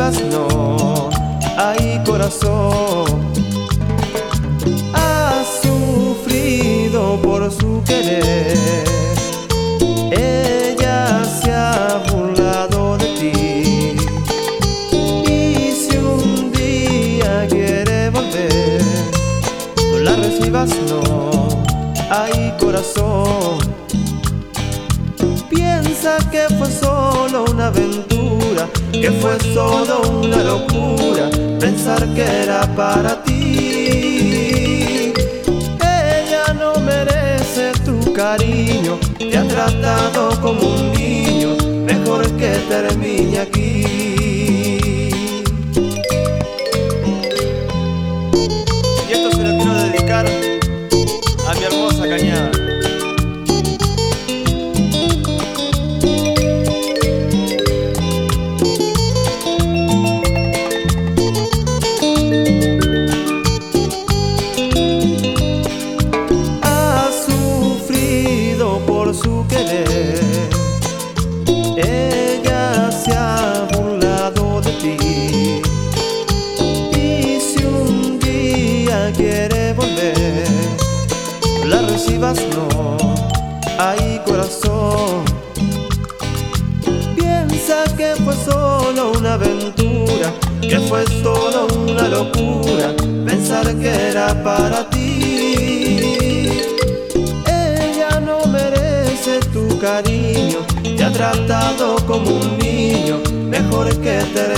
recibas no hay corazón. Has sufrido por su querer, ella se ha burlado de ti. Y si un día quiere volver, no la recibas, no hay corazón. Piensa que fue solo una aventura, que fue solo una locura pensar que era para ti. Ella no merece tu cariño, te ha tratado como un niño, mejor que termine aquí. Y esto se lo quiero dedicar a mi hermosa Cañada. Por su querer, ella se ha burlado de ti. Y si un día quiere volver, la recibas, no hay corazón. Piensa que fue solo una aventura, que fue solo una locura pensar que era para ti. Ella no merece tu cariño, te ha tratado como un niño, mejor que te